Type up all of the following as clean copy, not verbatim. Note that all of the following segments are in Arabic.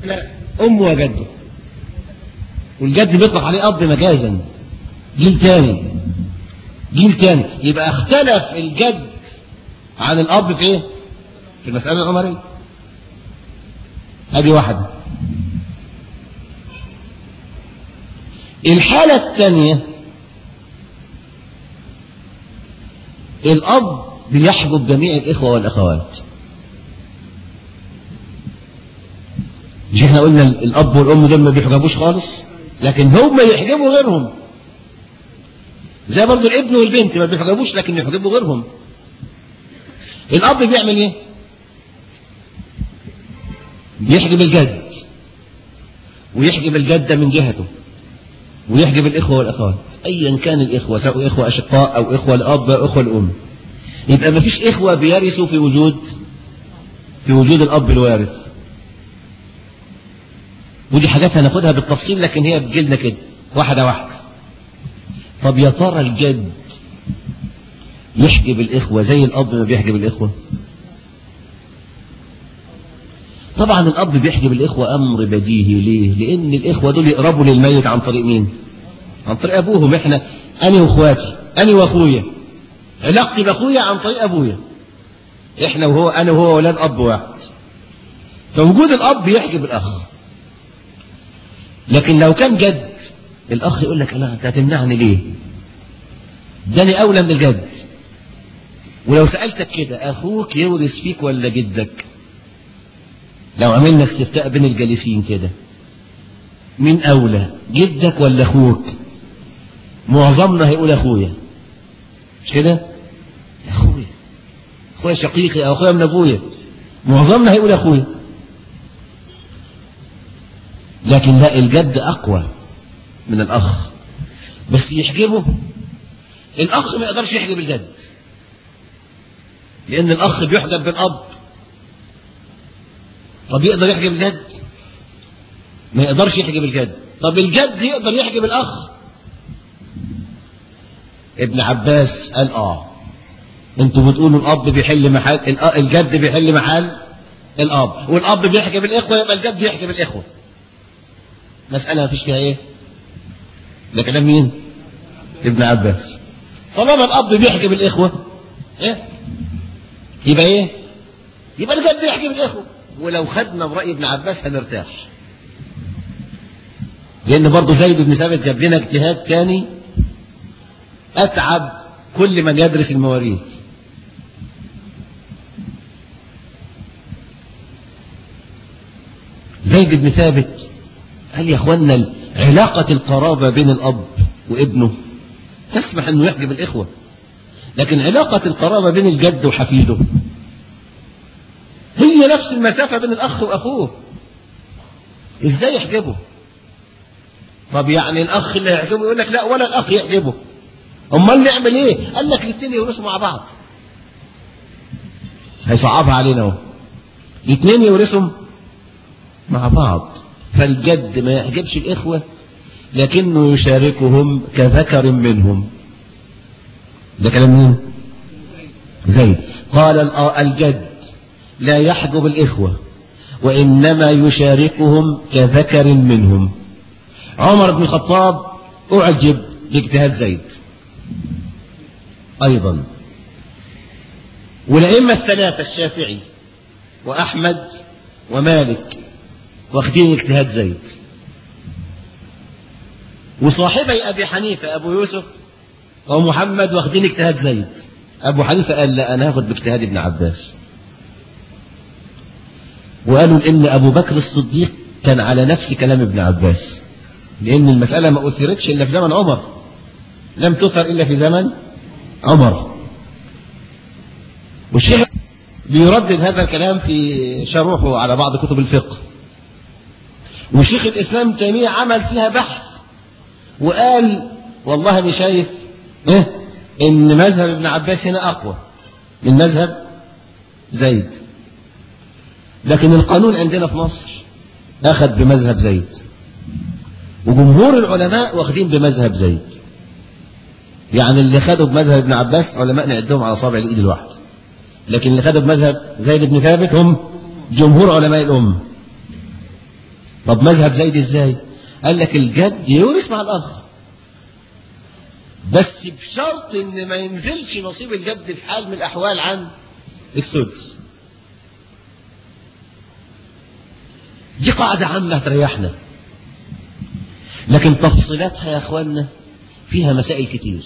لا، أمه وجده، والجد بيطلق عليه أب مجازا، جيل تاني، جيل تاني. يبقى اختلف الجد عن الأب في إيه؟ في المسألة العمرية. هذه واحدة. الحالة الثانية الأب بيحجب جميع الإخوة والأخوات. مش احنا قلنا الأب والأم دول ما بيحجبوش خالص، لكن هم يحجبوا غيرهم. زي برضو الابن والبنت ما بيحجبوش لكن يحجبوا غيرهم. الأب بيعمل إيه؟ بيحجب الجد، ويحجب الجدة من جهته، ويحجب الإخوة والأخوات أيا كان الإخوة، سواء إخوة أشقاء أو إخوة الأب أو إخوة الأم. يبقى ما فيش إخوة بيرثوا في وجود الأب الوارث. ودي حاجات هناخدها بالتفصيل، لكن هي بجيلنا كده واحدة واحدة. طب يا ترى الجد يحجب الإخوة زي الأب ما بيحجب الإخوة؟ طبعا الأب بيحجب الإخوة أمر بديهي. ليه؟ لأن الإخوة دول يقربوا للميت عن طريق مين؟ عن طريق أبوهم. إحنا أنا وأخواتي، أنا وأخويا، علاقتي بأخويا عن طريق أبويا. إحنا وهو، أنا وهو أولاد أب واحد. فوجود الأب يحجب الأخ. لكن لو كان جد، الأخ يقول لك لا، أنت هتمنعني ليه؟ داني أولى من الجد. ولو سألتك كده، أخوك يورث فيك ولا جدك؟ لو عملنا استفتاء بين الجالسين كده، مين أولى، جدك ولا أخوك؟ معظمنا هيقول أخويا، مش كده؟ أخويا، أخويا شقيقي أو أخويا من أبويا، معظمنا هيقول أخويا. لكن لا، الجد أقوى من الأخ، بس يحجبه. الأخ ما يقدرش يحجب الجد، لأن الأخ بيحجب بالأب. طب يقدر يحجب الجد؟ ما يقدرش يحجب الجد. طب الجد يقدر يحجب الأخ؟ ابن عباس قال انتوا بتقولوا الأب بيحل محل الجد، بيحل محل الأب، والأب بيحجب الإخوة، يبقى الجد يحجب الإخوة. مسألة ما فيش فيها إيه؟ ده كلام مين؟ ابن عباس. طالما الأب بيحجب الإخوة، إيه؟ يبقى إيه؟ يبقى الجد يحجب الإخوة. ولو خدنا برأي ابن عباس هنرتاح، لأن برضه زيد بن ثابت جاب لنا اجتهاد تاني أتعب كل من يدرس المواريث. زيد بن ثابت قال يا اخوانا، علاقة القرابة بين الأب وابنه تسمح أنه يحجب الإخوة، لكن علاقة القرابة بين الجد وحفيده هي نفس المسافة بين الأخ وأخوه. إزاي يحجبه؟ طب يعني الأخ اللي يحجبه يقول لك لا، ولا الأخ يحجبه. أمال نعمل إيه؟ قال لك الاثنين يورثوا مع بعض. هيصعبها علينا اهو. الاثنين يورثوا مع بعض، فالجد ما يحجبش الإخوة لكنه يشاركهم كذكر منهم. ده كلام مين؟ زيد. قال الجد لا يحجب الإخوة وإنما يشاركهم كذكر منهم. عمر بن الخطاب أعجب باجتهاد زيد أيضا، والأئمة الثلاثة الشافعي وأحمد ومالك واخدين اجتهاد زيد، وصاحبي أبي حنيفة أبو يوسف ومحمد واخدين اجتهاد زيد. أبو حنيفة قال لا، أنا هاخد باجتهاد ابن عباس. وقالوا إن أبو بكر الصديق كان على نفس كلام ابن عباس، لأن المسألة ما أثرتش إلا في زمن عمر، لم تثر إلا في زمن عمر. والشيخ بيردد هذا الكلام في شروحه على بعض كتب الفقه. وشيخ الإسلام تيمية عمل فيها بحث وقال والله أنا شايف إن مذهب ابن عباس هنا أقوى من مذهب زيد، لكن القانون عندنا في مصر أخذ بمذهب زيد، وجمهور العلماء واخدين بمذهب زيد. يعني اللي خدوا بمذهب ابن عباس علماء نعدهم على صابع الإيد الواحد، لكن اللي خدوا بمذهب زيد بن ثابت هم جمهور علماء الأمة. طب مذهب زيد ازاي؟ قال لك الجد يورث مع الأخ، بس بشرط ان ما ينزلش نصيب الجد في حال من الأحوال عن السدس. دي قاعدة عامة تريحنا، لكن تفصيلاتها يا اخوانا فيها مسائل كتير.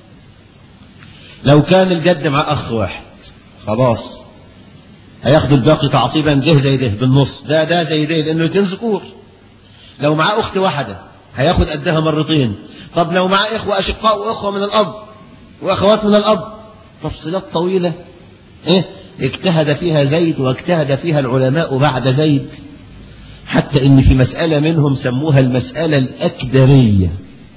لو كان الجد مع أخ واحد خلاص هياخدوا الباقي تعصيبا، ده زي ده بالنص، ده زي ده، لأنه الاتنين ذكور. لو معاه أخت واحدة هياخد قدها مرتين. طب لو معاه إخوة أشقاء وإخوة من الأب وأخوات من الأب، تفصيلات طويلة اجتهد فيها زيد واجتهد فيها العلماء بعد زيد، حتى إن في مسألة منهم سموها المسألة الأكدرية،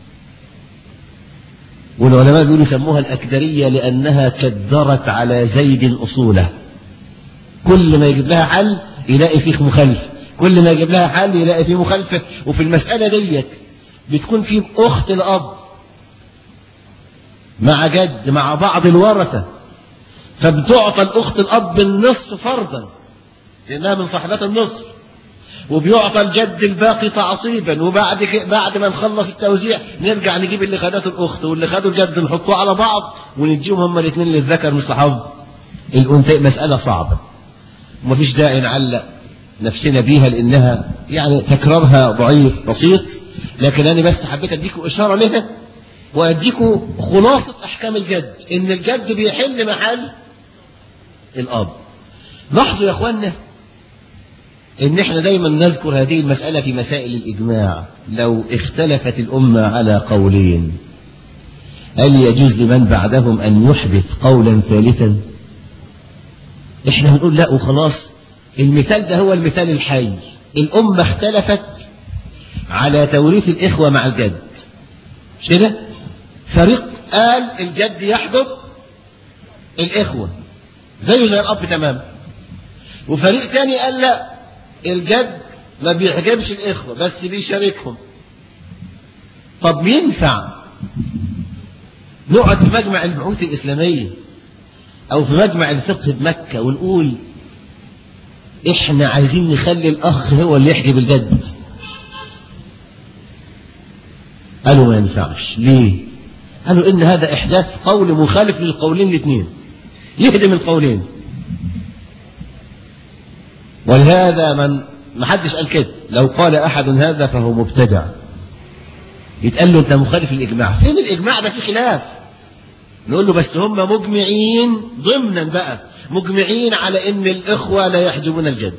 والعلماء بيقولوا سموها الأكدرية لأنها كدرت على زيد أصوله. كل ما يجيب لها حل يلاقي فيه مخالفة، كل ما يجيب لها حل يلاقي فيه مخالفة. وفي المسألة ديت بتكون في أخت الأب مع جد مع بعض الورثة، فبتعطى الأخت الأب بالنصف فرضا لأنها من صاحبات النصف، وبيعطى الجد الباقي تعصيبا. بعد ما نخلص التوزيع نرجع نجيب اللي خدته الأخت واللي خدوا الجد نحطوه على بعض ونديهم هما الاثنين للذكر مثل حظ الأنثى. مسألة صعبة ومفيش داعي نعلق نفسنا بيها لأنها يعني تكرارها ضعيف بسيط، لكن أنا بس حبيت أديكوا إشارة لها وأديكوا خلاصة أحكام الجد، إن الجد بيحل محل الأب. لاحظوا يا أخوانا إن إحنا دايما نذكر هذه المسألة في مسائل الإجماع. لو اختلفت الأمة على قولين هل يجوز لمن بعدهم أن يحدث قولا ثالثا؟ إحنا بنقول لا وخلاص، المثال ده هو المثال الحي. الأمة اختلفت على توريث الإخوة مع الجد، مش كده؟ فريق قال الجد يحجب الإخوة زيه زي الأب تمام، وفريق تاني قال لا الجد ما بيحجبش الإخوة بس بيشاركهم. طب ينفع نقعد في مجمع البحوث الإسلامية أو في مجمع الفقه بمكة ونقول إحنا عايزين نخلي الأخ هو اللي يحجب الجد؟ قالوا ما ينفعش. ليه؟ قالوا إن هذا إحداث قول مخالف للقولين الاثنين، يهدم القولين. ولهذا ما حدش قال كده، لو قال أحد هذا فهو مبتدع، يتقال له أنت مخالف الإجماع. فين الإجماع ده؟ في خلاف. نقول له بس هم مجمعين ضمنا بقى، مجمعين على إن الإخوة لا يحجبون الجد.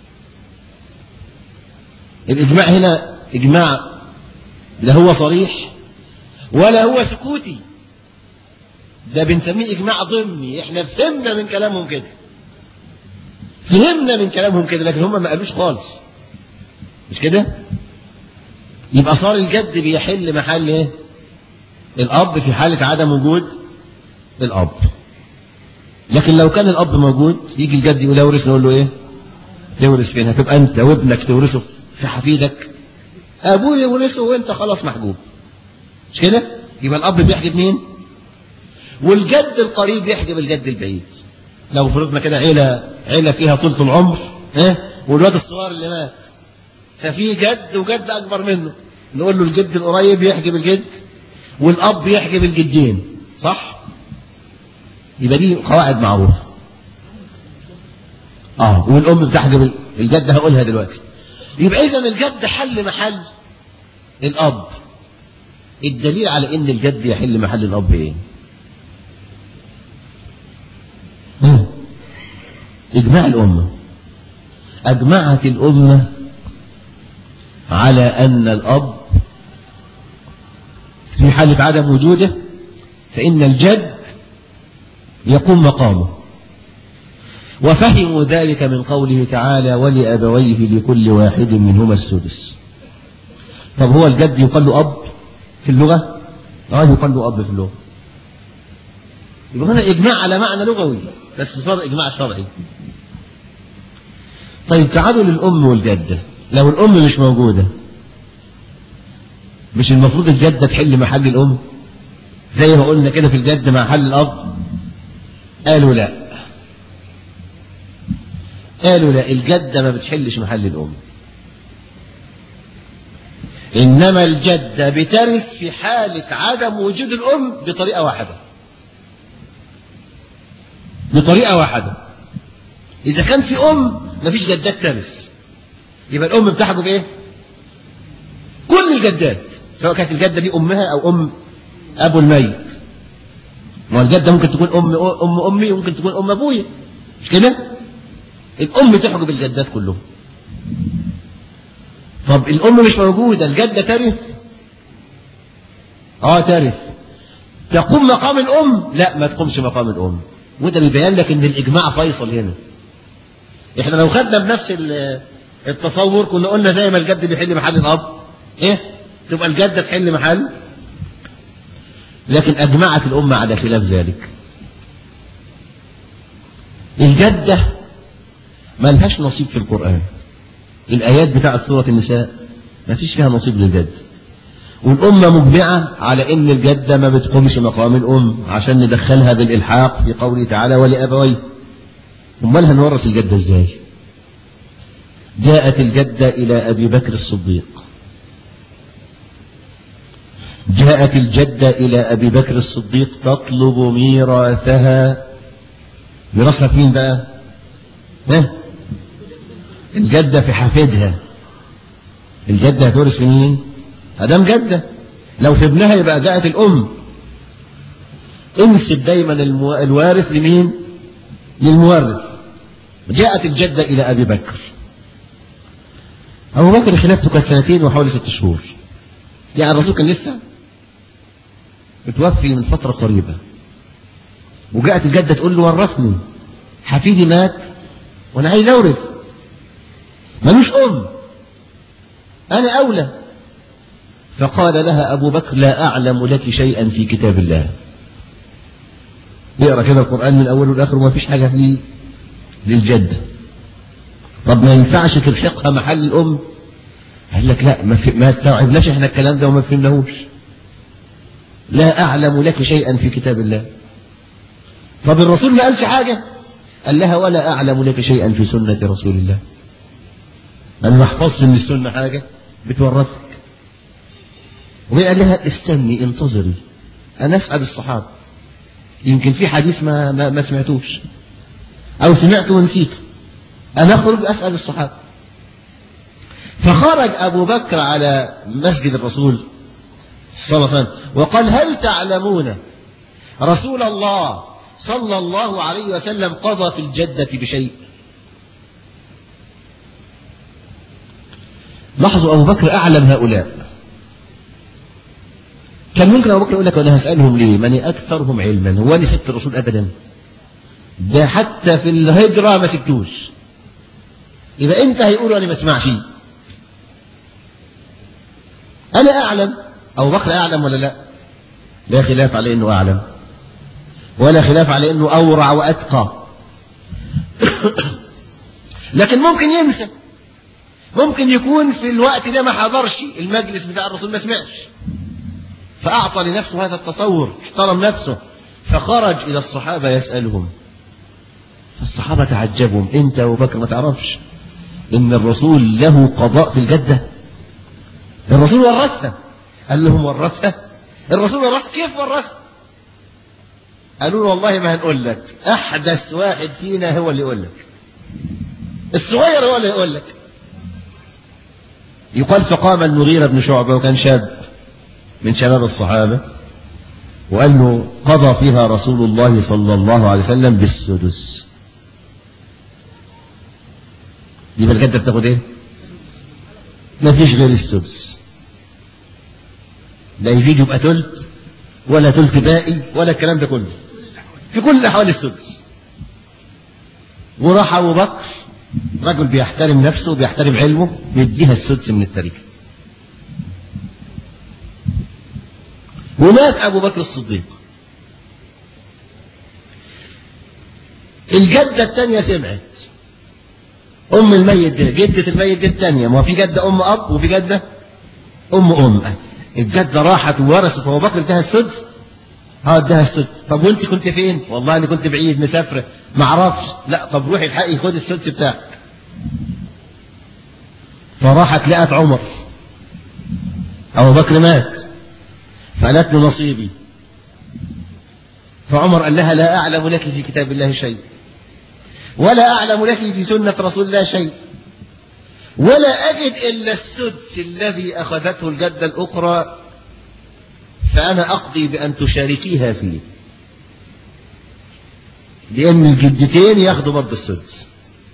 الإجماع هنا إجماع لا هو صريح ولا هو سكوتي، ده بنسميه إجماع ضمني. إحنا فهمنا من كلامهم كده، فهمنا من كلامهم كده، لكن هم ما قالوش خالص، مش كده؟ يبقى صار الجد بيحل محل ايه؟ الأب في حالة عدم وجود الأب. لكن لو كان الأب موجود يجي الجد يقول أورث، نقول له إيه؟ تورث فين؟ هتبقى أنت وابنك تورثه في حفيدك، أبوه يورثه وأنت خلاص محجوب، مش كده؟ يبقى الأب بيحجب مين؟ والجد القريب يحجب الجد البعيد. لو فرضنا كده عيلة فيها طولة العمر والواد الصغير اللي مات، ففي جد وجد أكبر منه، نقول له الجد القريب يحجب الجد والأب يحجب الجدين، صح؟ يبقى دي قواعد معروفة. والأم بتحجب الجد، هقولها دلوقتي. يبقى إذن الجد حل محل الأب. الدليل على إن الجد يحل محل الأب إيه؟ إجماع الأمة. أجمعت الأمة على أن الأب في حالة عدم وجوده فإن الجد يقوم مقامه، وفهموا ذلك من قوله تعالى ولأبويه لكل واحد منهما السدس. طب هو الجد يقال له أب في اللغة؟ يقال له أب في اللغة. يبقى هنا إجماع على معنى لغوي بس صار إجماع شرعي. طيب تعالوا للأم والجدة. لو الأم مش موجودة مش المفروض الجدة تحل محل الأم زي ما قلنا كده في الجد مع محل الأب؟ قالوا لا، الجدة ما بتحلش محل الأم. إنما الجدة بترث في حالة عدم وجود الأم بطريقة واحدة. بطريقة واحدة. إذا كان في أم مفيش جدات ترث، يبقى الأم بتحجب بإيه؟ كل الجدات، سواء كانت الجدة دي أمها أو أم أبو الميت. والجدة ممكن تكون أم أمي وممكن تكون أم أبويا، مش كده؟ الأم تحجب الجدات كلهم. طب الأم مش موجودة، الجدة ترث؟ ترث. تقوم مقام الأم؟ لا، ما تقومش مقام الأم. وده بيبين لك إن الإجماع فيصل هنا. إحنا لو خدنا بنفس التصور كنا قلنا زي ما الجد بيحل محل الأب، تبقى الجدة تحل محل. لكن أجمعت الأمة على خلاف ذلك. الجدة ما لهاش نصيب في القرآن. الآيات بتاعت سورة النساء ما فيش فيها نصيب للجد. والأمة مجمعة على إن الجدة ما بتقومش مقام الأم، عشان ندخلها بالإلحاق في قوله تعالى ولأبويه. أمال هنورث الجدة إزاي؟ جاءت الجدة إلى أبي بكر الصديق. جاءت الجدة إلى أبي بكر الصديق تطلب ميراثها. ميراثها في مين بقى؟ الجدة في حفيدها. الجدة هتورث في مين؟ أدام جدة. لو في ابنها يبقى جاءت الأم. انسب دايما الوارث لمين؟ للمورث. جاءت الجدة إلى أبي بكر. أبو بكر خلافته كانت 2 وحوالي 6 شهور. يعني الرسول كان لسه متوفي من فترة قريبة. وجاءت الجدة تقول له ورثني، حفيدي مات وأنا عايز أورث، ملوش أم، أنا أولى. فقال لها أبو بكر لا أعلم لك شيئا في كتاب الله. اقرأ كده القرآن من أوله لآخره ما فيش حاجة فيه للجد. طب ما ينفعش تلحقها محل الأم؟ قال لك لا، ما استوعبناش احنا الكلام ده وما فهمناهوش. لا أعلم لك شيئا في كتاب الله. طب الرسول ما قالش حاجة؟ قال لها ولا أعلم لك شيئا في سنة رسول الله. أنا ما احفظش من السنة حاجة بتورثك. ومين قال لها استني انتظري أنا أسأل الصحابة، يمكن في حديث ما سمعتوش أو سمعته ونسيته، أنا أخرج أسأل الصحابة. فخرج أبو بكر على مسجد الرسول صلى الله عليه وسلم وقال هل تعلمون رسول الله صلى الله عليه وسلم قضى في الجدة بشيء؟ لاحظوا أبو بكر أعلم هؤلاء. كان ممكن أبو بكر يقول لك أنا هسألهم ليه؟ من أكثرهم علما. هو أنا سبت الرسول أبدا؟ ده حتى في الهجرة ما سبتوش. يبقى إمتى هيقولوا أنا ما اسمعش؟ أنا أعلم. أبو بكر أعلم ولا لا؟ لا خلاف على إنه أعلم، ولا خلاف على إنه أورع وأتقى. لكن ممكن ينسى، ممكن يكون في الوقت ده ما حضرش المجلس بتاع الرسول، ما سمعش، فأعطى لنفسه هذا التصور، احترم نفسه، فخرج إلى الصحابة يسألهم. فالصحابة تعجبوا، أنت أبو بكر ما تعرفش إن الرسول له قضاء في الجدة؟ الرسول ورثها. قال لهم ورثها؟ الرسول ورثها؟ كيف ورثها؟ قالوا له والله ما هنقول لك، أحدث واحد فينا هو اللي يقول لك، الصغير هو اللي يقول لك. يقال فقام المغيرة بن شعبة وكان شاب من شباب الصحابة وقال له قضى فيها رسول الله صلى الله عليه وسلم بالسدس. يبقى الجدة بتاخد ايه؟ ما فيش غير السدس، لا يزيد يبقى تلت ولا تلت باقي ولا الكلام ده كله، في كل الأحوال السدس. وراح أبو بكر رجل بيحترم نفسه وبيحترم علمه بيديها السدس من التركة. ومات أبو بكر الصديق. الجدة الثانية سمعت، أم الميت دي جدة الميت دي الثانية، ما في جدة أم أب وفي جدة أم. الجدة راحت وورثت أبو بكر اداها السدس. اداها السدس. طب وأنت كنت فين؟ والله أنا كنت بعيد مسافرة ما أعرفش. لا طب روحي الحقي خد السدس بتاعك. فراحت لقت عمر أبو بكر مات فقالت له نصيبي، فعمر قال لها لا أعلم لك في كتاب الله شيء، ولا أعلم لك في سنة رسول الله شيء، ولا أجد إلا السدس الذي أخذته الجدة الأخرى، فأنا أقضي بأن تشاركيها فيه، لأن الجدتين ياخدوا برضه السدس.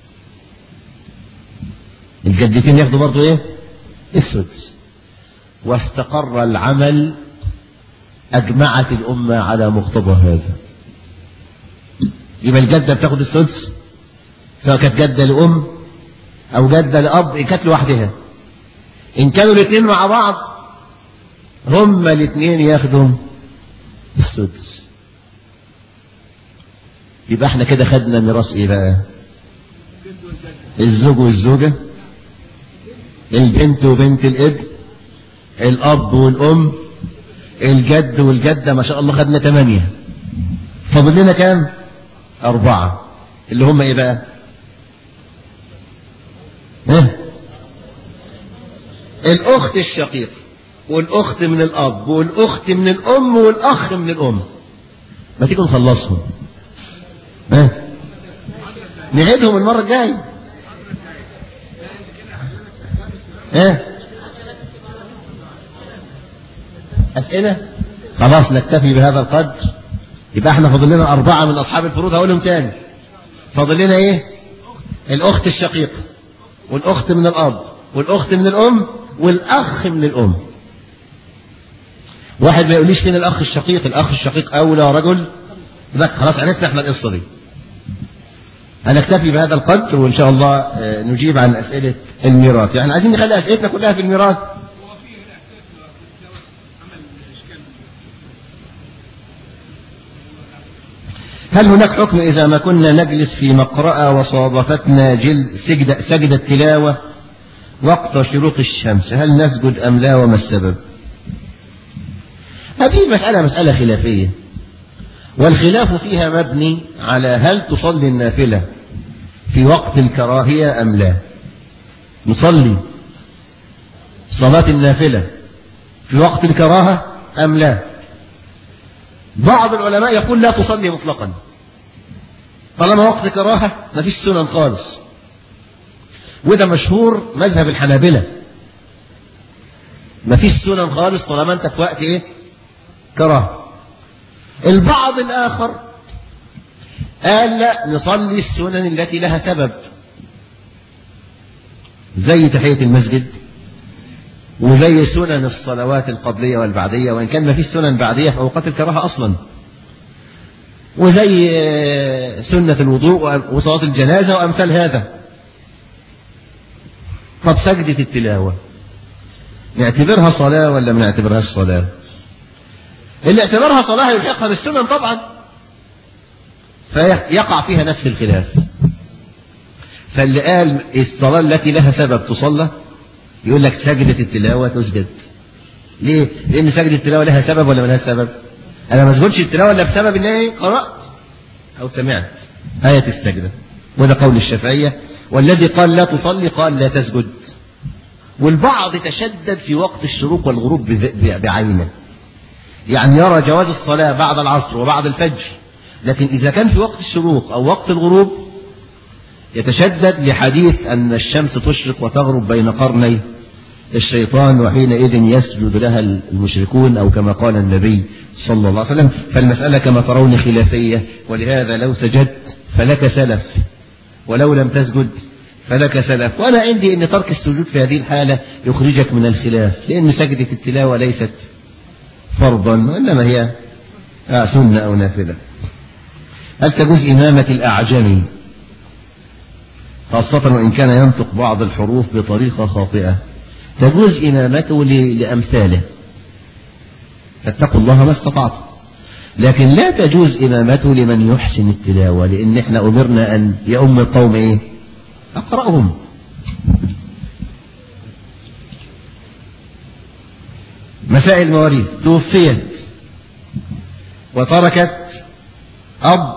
الجدتين ياخدوا برضه إيه؟ السدس. واستقر العمل، أجمعت الأمة على مقتضى هذا. يبقى الجدة بتاخد السدس سواء كانت جدة لأم أو جدة لأب، إن كانت لوحدها. إن كانوا الاثنين مع بعض هما الاثنين ياخدوا السدس. يبقى احنا كده خدنا ميراث ايه بقى؟ الزوج والزوجة، البنت وبنت الابن، الأب والأم، الجد والجدة. ما شاء الله خدنا 8. فاضل لنا كام؟ 4 اللي هم ايه بقى؟ الأخت الشقيقة، والأخت من الأب، والأخت من الأم، والأخ من الأم. ما تيجوا نخلصهم؟ نعيدهم المرة الجاية. أسئلة؟ خلاص نكتفي بهذا القدر. يبقى احنا فاضل لنا 4 من أصحاب الفروض، هقولهم تاني. فاضل لنا ايه؟ الأخت الشقيقة، والأخت من الأب، والأخت من الأم، والأخ من الأم. واحد ما يقوليش فين الأخ الشقيق؟ الأخ الشقيق أولى رجل ذاك. خلاص عرفنا احنا القصة دي. هنكتفي بهذا القدر، وإن شاء الله نجيب عن أسئلة الميراث. يعني عايزين نخلي أسئلتنا كلها في الميراث. هل هناك حكم إذا ما كنا نجلس في مقرأة وصادفتنا سجدة تلاوة وقت شروق الشمس، هل نسجد أم لا، وما السبب؟ هذه مسألة خلافية، والخلاف فيها مبني على هل تصلي النافلة في وقت الكراهية أم لا. نصلي صلاة النافلة في وقت الكراهة أم لا؟ بعض العلماء يقول لا تصلي مطلقا، طالما وقت كراهة ما فيش سنن خالص، وده مشهور مذهب الحنابلة. ما فيش سنن خالص طالما انت في وقت ايه؟ كراهة. البعض الآخر قال لا، نصلي السنن التي لها سبب، زي تحية المسجد، وزي سنن الصلوات القبلية والبعدية، وإن كان ما فيش سنن بعدية في أوقات الكراهة أصلا، وزي سنة الوضوء وصلاة الجنازة وأمثال هذا. طب سجدة التلاوة نعتبرها صلاة ولا ما نعتبرهاش صلاة؟ اللي اعتبرها صلاة يلحقها بالسنن طبعا، فيقع فيها نفس الخلاف. فاللي قال الصلاة التي لها سبب تصلى يقول لك سجدة التلاوة تسجد. ليه؟ لأن سجدة التلاوة لها سبب ولا ما لها سبب؟ أنا ما اسجدش التلاوة إلا بسبب إن أنا قرأت أو سمعت آية السجدة، وده قول الشافعية. والذي قال لا تصلي قال لا تسجد. والبعض تشدد في وقت الشروق والغروب بعينه، يعني يرى جواز الصلاة بعد العصر وبعد الفجر، لكن إذا كان في وقت الشروق أو وقت الغروب يتشدد لحديث أن الشمس تشرق وتغرب بين قرني الشيطان، وحينئذ يسجد لها المشركون، أو كما قال النبي صلى الله عليه وسلم. فالمسألة كما ترون خلافية، ولهذا لو سجدت فلك سلف، ولو لم تسجد فلك سلف. وأنا عندي أن ترك السجود في هذه الحالة يخرجك من الخلاف، لأن سجدة التلاوة ليست فرضا، وإنما هي سنة أو نافلة. هل تجوز إمامة الأعجمي خاصة وإن كان ينطق بعض الحروف بطريقة خاطئة؟ تجوز إمامته لأمثاله، فاتقوا الله ما استطعتم، لكن لا تجوز إمامته لمن يحسن التلاوة، لأن احنا أمرنا أن يؤم القوم إيه؟ أقرأهم. مسائل المواريث، توفيت وتركت أب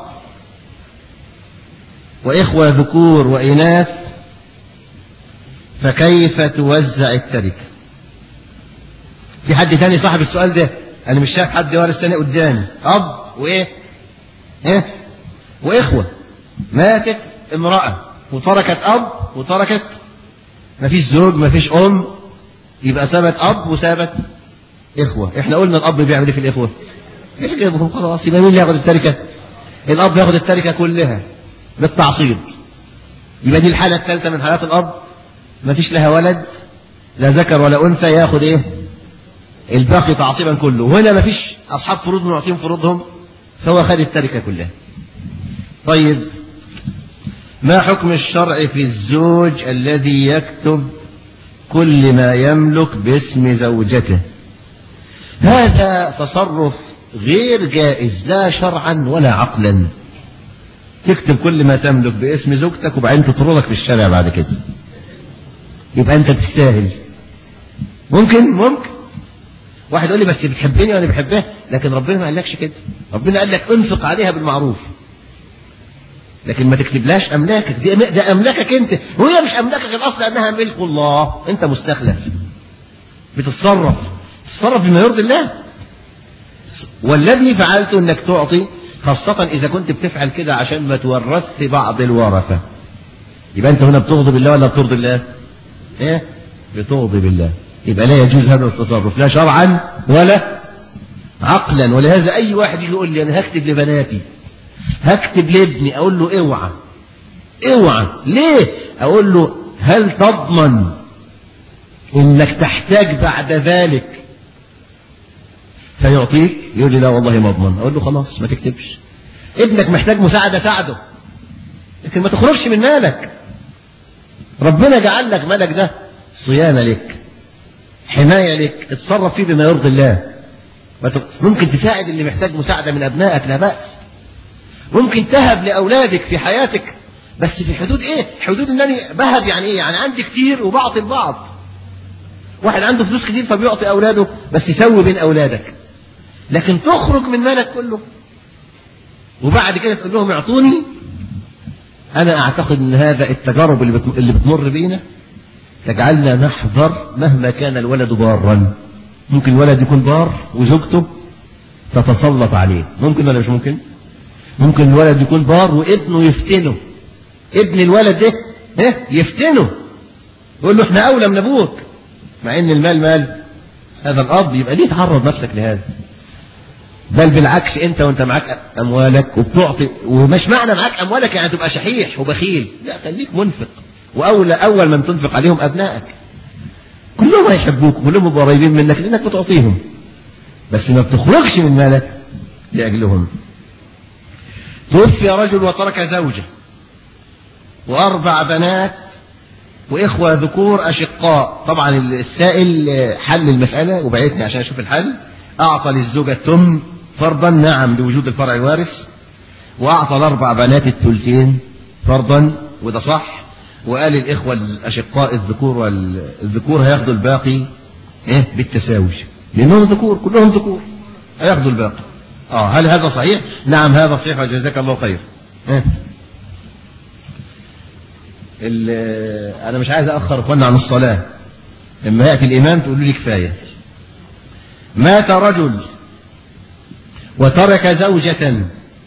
وإخوة ذكور وإناث، فكيف توزع التركة؟ في حد تاني صاحب السؤال ده؟ أنا مش شايف حد وارث تاني قدامي. أب وإيه؟ إيه؟ وإخوة. ماتت امرأة وتركت أب وتركت مفيش زوج مفيش أم، يبقى سابت أب وسابت إخوة. إحنا قلنا الأب بيعمل إيه في الإخوة؟ يحجبهم خلاص. يبقى مين اللي ياخد التركة؟ الأب ياخد التركة كلها بالتعصيب. يبقى دي الحالة الثالثة من حالات الأب، مفيش لها ولد لا ذكر ولا أنثى، ياخد إيه؟ الباقي تعصيبا كله. وهنا مفيش أصحاب فروض معطين فروضهم، فهو خد التركة كلها. طيب، ما حكم الشرع في الزوج الذي يكتب كل ما يملك باسم زوجته؟ هذا تصرف غير جائز لا شرعا ولا عقلا. تكتب كل ما تملك باسم زوجتك وبعدين تطردك في الشارع بعد كده، يبقى انت تستاهل. ممكن واحد يقول لي بس بتحبني وانا بحبها، لكن ربنا ما قالكش كده. ربنا قال لك انفق عليها بالمعروف، لكن ما تكتبلاش املاكك. ده املاكك انت، وهي مش املاكك الاصل، انها ملك الله. انت مستخلف، بتتصرف بما يرضي الله. والذي فعلته انك تعطي، خاصة اذا كنت بتفعل كده عشان ما تورث بعض الورثة، يبقى انت هنا بتغضب الله ولا بترضي الله؟ ايه؟ بتغضب الله. يبقى لا يجوز هذا التصرف لا شرعا ولا عقلا. ولهذا اي واحد يجي يقول لي انا هكتب لبناتي، هكتب لابني، اقول له اوعى. ليه؟ اقول له هل تضمن انك تحتاج بعد ذلك فيعطيك؟ يقول لي لا والله ما اضمن. اقول له خلاص ما تكتبش. ابنك محتاج مساعدة ساعده، لكن ما تخرجش من مالك. ربنا جعل لك مالك ده صيانة لك، حماية لك، اتصرف فيه بما يرضي الله. ممكن تساعد اللي محتاج مساعدة من أبنائك، لا بأس. ممكن تهب لأولادك في حياتك، بس في حدود إيه؟ حدود إنني بهب يعني إيه؟ يعني عندي كتير وبعطي البعض. واحد عنده فلوس كتير فبيعطي أولاده، بس يسوي بين أولادك. لكن تخرج من مالك كله وبعد كده تقول لهم اعطوني. أنا أعتقد أن هذا التجارب اللي بتمر بينا تجعلنا نحذر مهما كان الولد بارا. ممكن الولد يكون بار وزوجته تتسلط عليه، ممكن ولا مش ممكن؟ ممكن الولد يكون بار وابنه يفتنه، ابن الولد ده يفتنه، يقول له احنا أولى من أبوك، مع ان المال مال هذا الأب. يبقى ليه تعرض نفسك لهذا؟ بل بالعكس، انت وانت معاك أموالك وبتعطي، ومش معنى معاك أموالك يعني تبقى شحيح وبخيل، لا، خليك منفق. أول من تنفق عليهم أبنائك، كلهم هيحبوك وكلهم يبقوا قريبين منك لأنك بتعطيهم، بس ما بتخرجش من مالك لأجلهم. توفي رجل وترك زوجة و4 بنات وإخوة ذكور أشقاء. طبعا السائل حل المسألة وبعتني عشان أشوف الحل. أعطى للزوجة الثمن فرضا، نعم لوجود الفرع الوارث، وأعطى ال4 بنات الثلثين فرضا، وده صح. وقال الإخوة الأشقاء الذكور هياخدوا الباقي بالتساوي، لأنهم ذكور، كلهم ذكور، هياخدوا الباقي. هل هذا صحيح؟ نعم هذا صحيح، وجزاك الله خير. أنا مش عايز أأخر أخوانا عن الصلاة، لما يأتي الإمام تقولوا لي كفاية. مات رجل وترك زوجة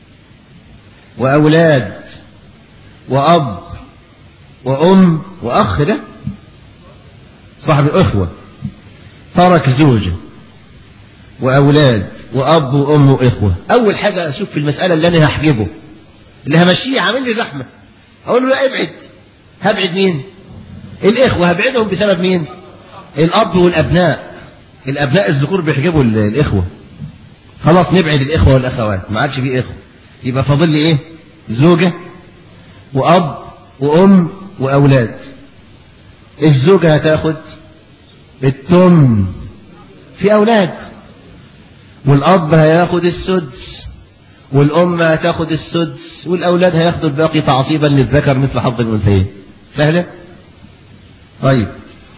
وأولاد وأب وأم وأخ، ده صاحب الأخوة، ترك زوجة وأولاد وأب وأم وإخوة. أول حاجة أشوف في المسألة اللي أنا هحجبه، اللي همشيه عامل لي زحمة، أقول له لا ابعد. هبعد مين؟ الإخوة. هبعدهم بسبب مين؟ الأب والأبناء. الأبناء الذكور بيحجبوا الإخوة، خلاص نبعد الإخوة والأخوات، ما عادش فيه إخوة. يبقى فاضل لي إيه؟ زوجة وأب وأم وأولاد. الزوجة هتاخد الثمن في أولاد، والأب هياخد السدس، والأم هتاخد السدس، والأولاد هياخدوا الباقي تعصيبا للذكر مثل حظ الأنثيين. سهلة؟ طيب،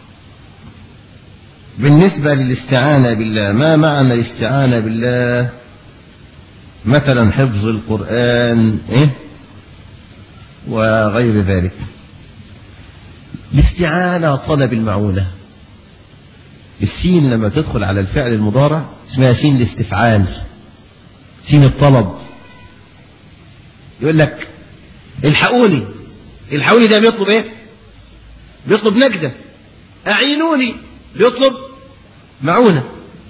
بالنسبة للاستعانة بالله، ما معنى الاستعانة بالله؟ مثلا حفظ القرآن وغير ذلك. الاستعانة طلب المعونة، السين لما تدخل على الفعل المضارع اسمها سين الاستفعال، سين الطلب. يقول لك الحقوني، الحقوني ده بيطلب ايه؟ بيطلب نجدة. أعينوني بيطلب معونة.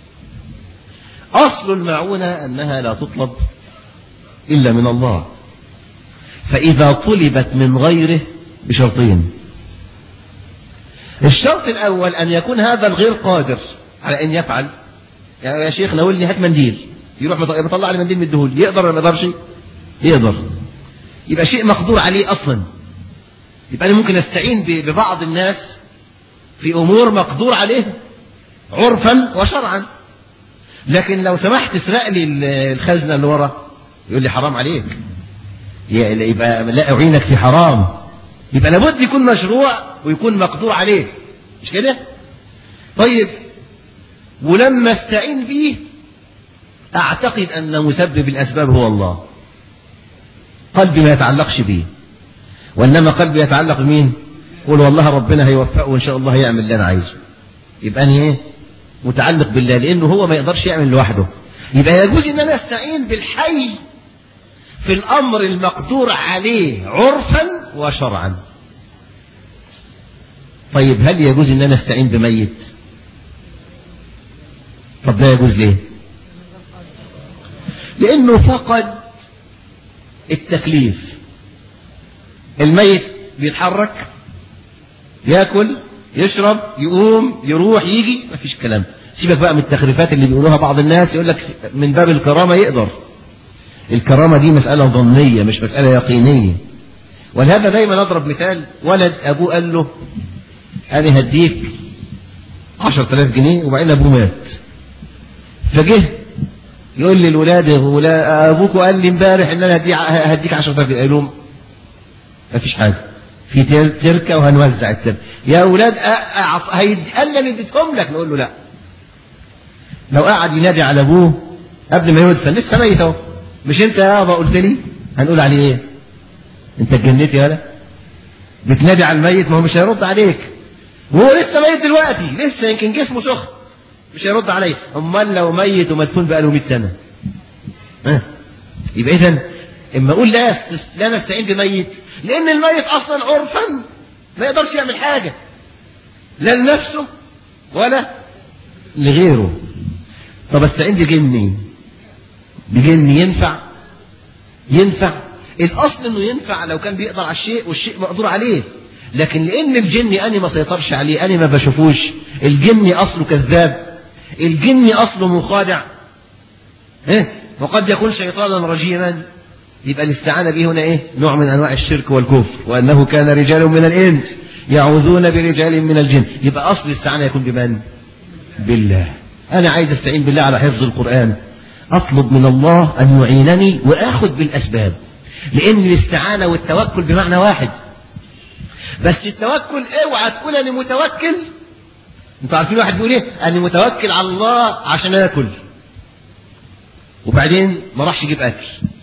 أصل المعونة أنها لا تطلب إلا من الله، فإذا طلبت من غيره بشرطين. الشرط الأول أن يكون هذا الغير قادر على أن يفعل. يعني يا شيخ نقول لي هات منديل، يروح بطلع لي منديل من الدهول، يقدر ولا ما يقدرش؟ يقدر. يبقى شيء مقدور عليه أصلا. يبقى أنا ممكن أستعين ببعض الناس في أمور مقدور عليه عرفا وشرعا. لكن لو سمحت اسرق لي الخزنة اللي ورا، يقول لي حرام عليك، يبقى لا أعينك في حرام. يبقى لابد يكون مشروع ويكون مقدور عليه، مش كده؟ طيب، ولما استعين به أعتقد أن مسبب الأسباب هو الله، قلبي ما يتعلقش به، وإنما قلبي يتعلق بمين؟ قول والله ربنا هيوفقه وإن شاء الله هيعمل اللي أنا عايزه. يبقى أنا إيه؟ متعلق بالله، لأنه هو ما يقدرش يعمل لوحده. يبقى يجوز أن أنا أستعين بالحي في الأمر المقدور عليه عرفا وشرعا. طيب، هل يجوز أن أنا أستعين بميت؟ طب لا يجوز ليه؟ لأنه فقد التكليف. الميت بيتحرك، يأكل، يشرب، يقوم، يروح، يجي، ما فيش كلام. سيبك بقى من التخريفات اللي بيقولوها بعض الناس، يقول لك من باب الكرامة يقدر. الكرامة دي مسألة ظنية مش مسألة يقينية. ولهذا دايما أضرب مثال، ولد أبوه قال له أنا هديك 10,000 جنيه، وبعدين أبوه مات. فجه يقول لي الولاد أبوك قال لي امبارح إن أنا هديك 10,000 جنيه. قال لهم ما فيش حاجة، في تركة وهنوزع التركة. يا أولاد قال لي اديتهم لك. نقول له لا. لو قعد ينادي على أبوه قبل ما يدفن لسه ميت اهو، مش أنت يا أبا قلت لي؟ هنقول عليه إيه؟ أنت اتجنيت يا ولد؟ بتنادي على الميت، ما هو مش هيرد عليك، وهو لسه ميت دلوقتي، لسه يمكن جسمه سخن، مش هيرد عليه. أمال لو ميت ومدفون بقاله 100 سنة؟ يبقى إذن إما أقول لا نستعين بميت، لأن الميت أصلا عرفا ما يقدرش يعمل حاجة لا لنفسه ولا لغيره. طب استعين بجني ينفع. الأصل إنه ينفع لو كان بيقدر على الشيء والشيء مقدور عليه. لكن لأن الجني أنا ما سيطرش عليه، أنا ما بشوفوش، الجني أصله كذاب، الجني أصله مخادع، وقد يكون شيطانا رجيما. يبقى الاستعانة به هنا إيه؟ نوع من أنواع الشرك والكفر. وأنه كان رجال من الإنس يعوذون برجال من الجن. يبقى أصل الاستعانة يكون بمن؟ بالله. أنا عايز أستعين بالله على حفظ القرآن، أطلب من الله أن يعينني وأخذ بالأسباب، لأن الاستعانة والتوكل بمعنى واحد. بس التوكل اوعى تقول أنا متوكل. أنتوا عارفين واحد بيقول إيه؟ أنا متوكل على الله عشان آكل، وبعدين ما راحش يجيب أكل.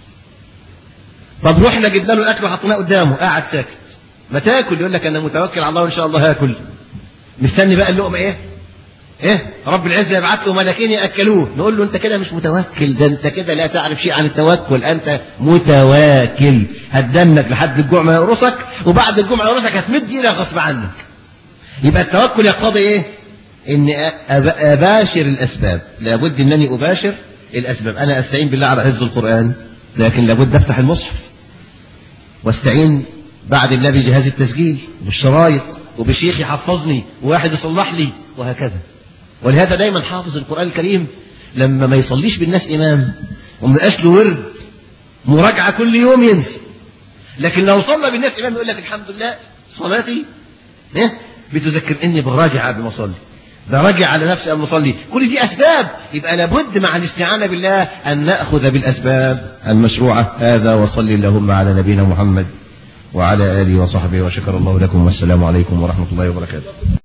طب رحنا جبنا له الأكل وحطيناه قدامه، قاعد ساكت. ما تاكل، يقول لك أنا متوكل على الله وإن شاء الله هاكل. مستني بقى اللقمة إيه؟ رب العزة يبعث له ملكين يأكلوه. نقول له أنت كده مش متوكل، ده أنت كده لا تعرف شيء عن التوكل. أنت متواكل، هتدنك لحد الجوع ما يقرصك، وبعد الجوع ما يقرصك هتمد إيدك غصب عنك. يبقى التوكل يقتضي إيه؟ إن أباشر الأسباب. لابد أنني أباشر الأسباب. أنا أستعين بالله على حفظ القرآن، لكن لابد أفتح المصحف واستعين بعد الله بجهاز التسجيل والشرايط وبشيخ يحفظني وواحد يصلح لي وهكذا. ولهذا دايما حافظ القرآن الكريم لما ما يصليش بالناس إمام وما يبقاش له ورد مراجعة كل يوم ينسى. لكن لو صلى بالناس إمام يقول لك الحمد لله صلاتي بتذكر إني براجع قبل ما أصلي، براجع على نفسي قبل ما أصلي. كل دي أسباب. يبقى لابد مع الاستعانة بالله أن نأخذ بالأسباب المشروعة. هذا وصلي اللهم على نبينا محمد وعلى آله وصحبه، وشكر الله لكم، والسلام عليكم ورحمة الله وبركاته.